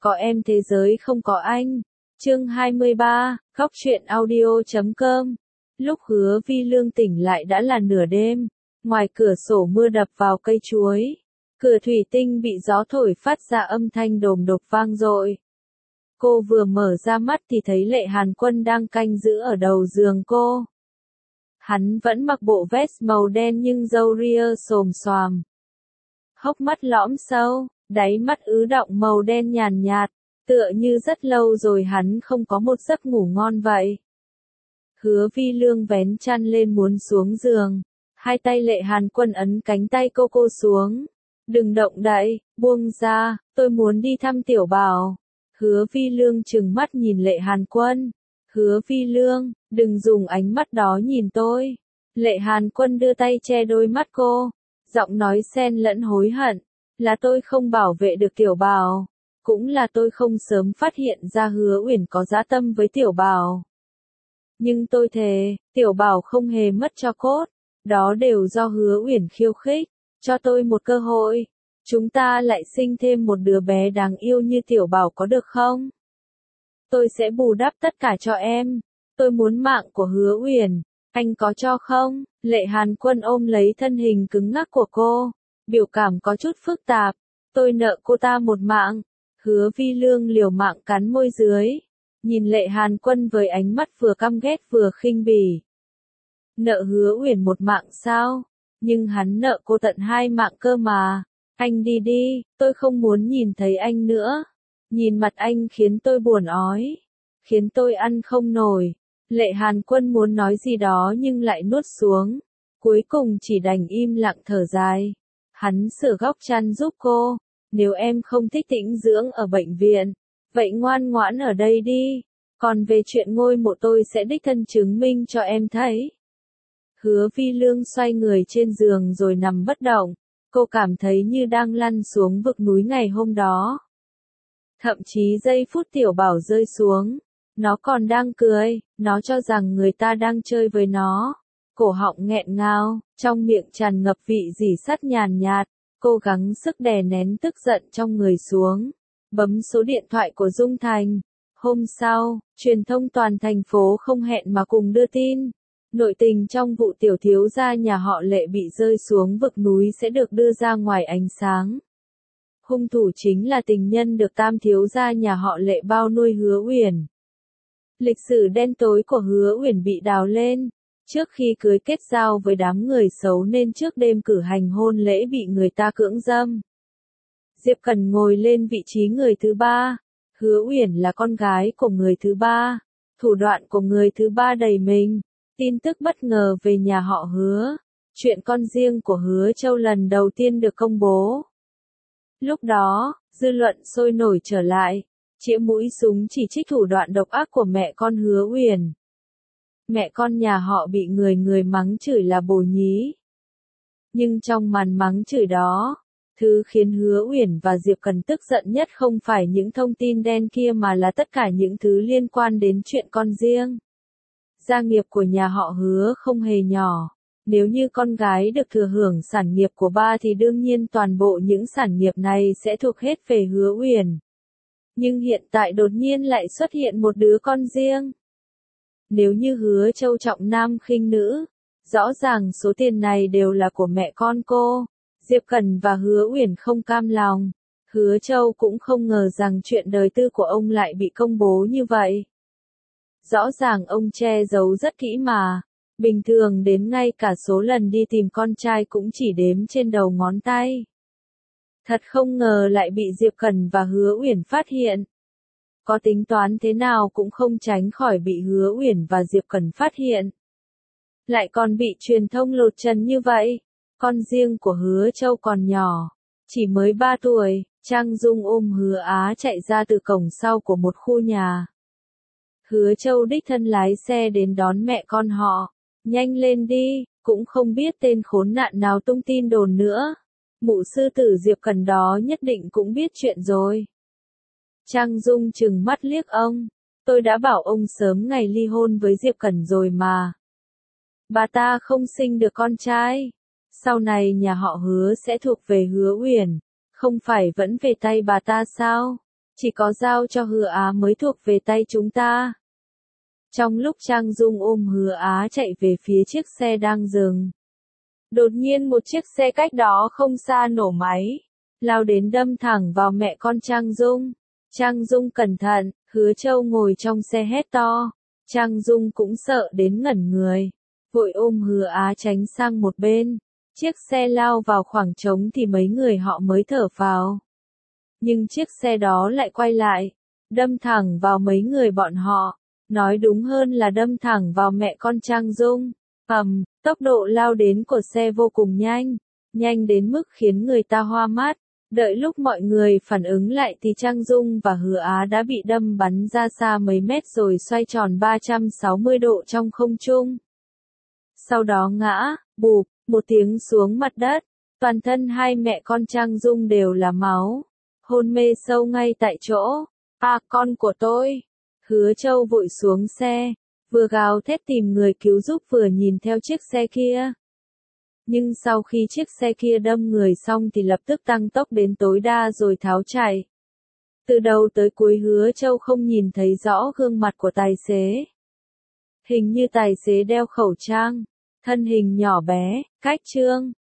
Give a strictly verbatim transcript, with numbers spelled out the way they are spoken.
Có em thế giới không có anh. Chương hai mươi ba, góc truyện audio chấm com. Lúc Hứa Vi Lương tỉnh lại đã là nửa đêm, ngoài cửa sổ mưa đập vào cây chuối. Cửa thủy tinh bị gió thổi phát ra âm thanh đồm đột vang dội. Cô vừa mở ra mắt thì thấy Lệ Hàn Quân đang canh giữ ở đầu giường cô. Hắn vẫn mặc bộ vest màu đen nhưng râu ria xồm xoàm. Hốc mắt lõm sâu, đáy mắt ứ đọng màu đen nhàn nhạt, tựa như rất lâu rồi hắn không có một giấc ngủ ngon vậy. Hứa Vi Lương vén chăn lên muốn xuống giường, hai tay Lệ Hàn Quân ấn cánh tay cô cô xuống. Đừng động đậy, buông ra, tôi muốn đi thăm Tiểu Bảo. Hứa Vi Lương trừng mắt nhìn Lệ Hàn Quân. Hứa Vi Lương, đừng dùng ánh mắt đó nhìn tôi. Lệ Hàn Quân đưa tay che đôi mắt cô, giọng nói xen lẫn hối hận. Là tôi không bảo vệ được Tiểu Bảo, cũng là tôi không sớm phát hiện ra Hứa Uyển có dã tâm với Tiểu Bảo. Nhưng tôi thề, Tiểu Bảo không hề mất cho cốt, đó đều do Hứa Uyển khiêu khích. Cho tôi một cơ hội, chúng ta lại sinh thêm một đứa bé đáng yêu như Tiểu Bảo có được không? Tôi sẽ bù đắp tất cả cho em. Tôi muốn mạng của Hứa Uyển, anh có cho không? Lệ Hàn Quân ôm lấy thân hình cứng ngắc của cô, biểu cảm có chút phức tạp. Tôi nợ cô ta một mạng. Hứa Vi Lương liều mạng cắn môi dưới, nhìn Lệ Hàn Quân với ánh mắt vừa căm ghét vừa khinh bỉ. Nợ Hứa Uyển một mạng sao? Nhưng hắn nợ cô tận hai mạng cơ mà. Anh đi đi, tôi không muốn nhìn thấy anh nữa. Nhìn mặt anh khiến tôi buồn ói, khiến tôi ăn không nổi. Lệ Hàn Quân muốn nói gì đó nhưng lại nuốt xuống, cuối cùng chỉ đành im lặng thở dài. Hắn sửa góc chăn giúp cô. Nếu em không thích tĩnh dưỡng ở bệnh viện, vậy ngoan ngoãn ở đây đi. Còn về chuyện ngôi mộ tôi sẽ đích thân chứng minh cho em thấy. Hứa Vi Lương xoay người trên giường rồi nằm bất động. Cô cảm thấy như đang lăn xuống vực núi ngày hôm đó. Thậm chí giây phút Tiểu Bảo rơi xuống, nó còn đang cười, nó cho rằng người ta đang chơi với nó. Cổ họng nghẹn ngào, trong miệng tràn ngập vị rỉ sắt nhàn nhạt. Cô gắng sức đè nén tức giận trong người xuống. Bấm số điện thoại của Dung Thành. Hôm sau, truyền thông toàn thành phố không hẹn mà cùng đưa tin. Nội tình trong vụ tiểu thiếu gia nhà họ Lệ bị rơi xuống vực núi sẽ được đưa ra ngoài ánh sáng. Hung thủ chính là tình nhân được tam thiếu gia nhà họ Lệ bao nuôi Hứa Uyển. Lịch sử đen tối của Hứa Uyển bị đào lên. Trước khi cưới kết giao với đám người xấu nên trước đêm cử hành hôn lễ bị người ta cưỡng dâm. Diệp Cần ngồi lên vị trí người thứ ba. Hứa Uyển là con gái của người thứ ba. Thủ đoạn của người thứ ba đầy mình. Tin tức bất ngờ về nhà họ Hứa. Chuyện con riêng của Hứa Châu lần đầu tiên được công bố. Lúc đó, dư luận sôi nổi trở lại. Chĩa mũi súng chỉ trích thủ đoạn độc ác của mẹ con Hứa Uyển. Mẹ con nhà họ bị người người mắng chửi là bồ nhí. Nhưng trong màn mắng chửi đó, thứ khiến Hứa Uyển và Diệp Cần tức giận nhất không phải những thông tin đen kia mà là tất cả những thứ liên quan đến chuyện con riêng. Gia nghiệp của nhà họ Hứa không hề nhỏ. Nếu như con gái được thừa hưởng sản nghiệp của ba thì đương nhiên toàn bộ những sản nghiệp này sẽ thuộc hết về Hứa Uyển. Nhưng hiện tại đột nhiên lại xuất hiện một đứa con riêng. Nếu như Hứa Châu trọng nam khinh nữ, rõ ràng số tiền này đều là của mẹ con cô. Diệp Cần và Hứa Uyển không cam lòng. Hứa Châu cũng không ngờ rằng chuyện đời tư của ông lại bị công bố như vậy. Rõ ràng ông che giấu rất kỹ mà. Bình thường đến ngay cả số lần đi tìm con trai cũng chỉ đếm trên đầu ngón tay. Thật không ngờ lại bị Diệp Cần và Hứa Uyển phát hiện. Có tính toán thế nào cũng không tránh khỏi bị Hứa Uyển và Diệp Cần phát hiện. Lại còn bị truyền thông lột trần như vậy. Con riêng của Hứa Châu còn nhỏ, chỉ mới ba tuổi, Trang Dung ôm Hứa Á chạy ra từ cổng sau của một khu nhà. Hứa Châu đích thân lái xe đến đón mẹ con họ. Nhanh lên đi, cũng không biết tên khốn nạn nào tung tin đồn nữa. Mụ sư tử Diệp Cần đó nhất định cũng biết chuyện rồi. Trang Dung trừng mắt liếc ông. Tôi đã bảo ông sớm ngày ly hôn với Diệp Cần rồi mà. Bà ta không sinh được con trai. Sau này nhà họ Hứa sẽ thuộc về Hứa Uyển. Không phải vẫn về tay bà ta sao? Chỉ có giao cho Hứa Á mới thuộc về tay chúng ta. Trong lúc Trang Dung ôm Hứa Á chạy về phía chiếc xe đang dừng. Đột nhiên một chiếc xe cách đó không xa nổ máy, lao đến đâm thẳng vào mẹ con Trang Dung. Trang Dung cẩn thận, Hứa Châu ngồi trong xe hét to. Trang Dung cũng sợ đến ngẩn người, vội ôm Hứa Á tránh sang một bên. Chiếc xe lao vào khoảng trống thì mấy người họ mới thở phào. Nhưng chiếc xe đó lại quay lại, đâm thẳng vào mấy người bọn họ. Nói đúng hơn là đâm thẳng vào mẹ con Trang Dung. Ầm, tốc độ lao đến của xe vô cùng nhanh, nhanh đến mức khiến người ta hoa mắt. Đợi lúc mọi người phản ứng lại thì Trang Dung và Hứa Á đã bị đâm bắn ra xa mấy mét rồi xoay tròn ba trăm sáu mươi độ trong không trung. Sau đó ngã, bụp, một tiếng xuống mặt đất, toàn thân hai mẹ con Trang Dung đều là máu, hôn mê sâu ngay tại chỗ. À, con của tôi! Hứa Châu vội xuống xe, vừa gào thét tìm người cứu giúp vừa nhìn theo chiếc xe kia. Nhưng sau khi chiếc xe kia đâm người xong thì lập tức tăng tốc đến tối đa rồi tháo chạy. Từ đầu tới cuối Hứa Châu không nhìn thấy rõ gương mặt của tài xế. Hình như tài xế đeo khẩu trang, thân hình nhỏ bé, cách trương.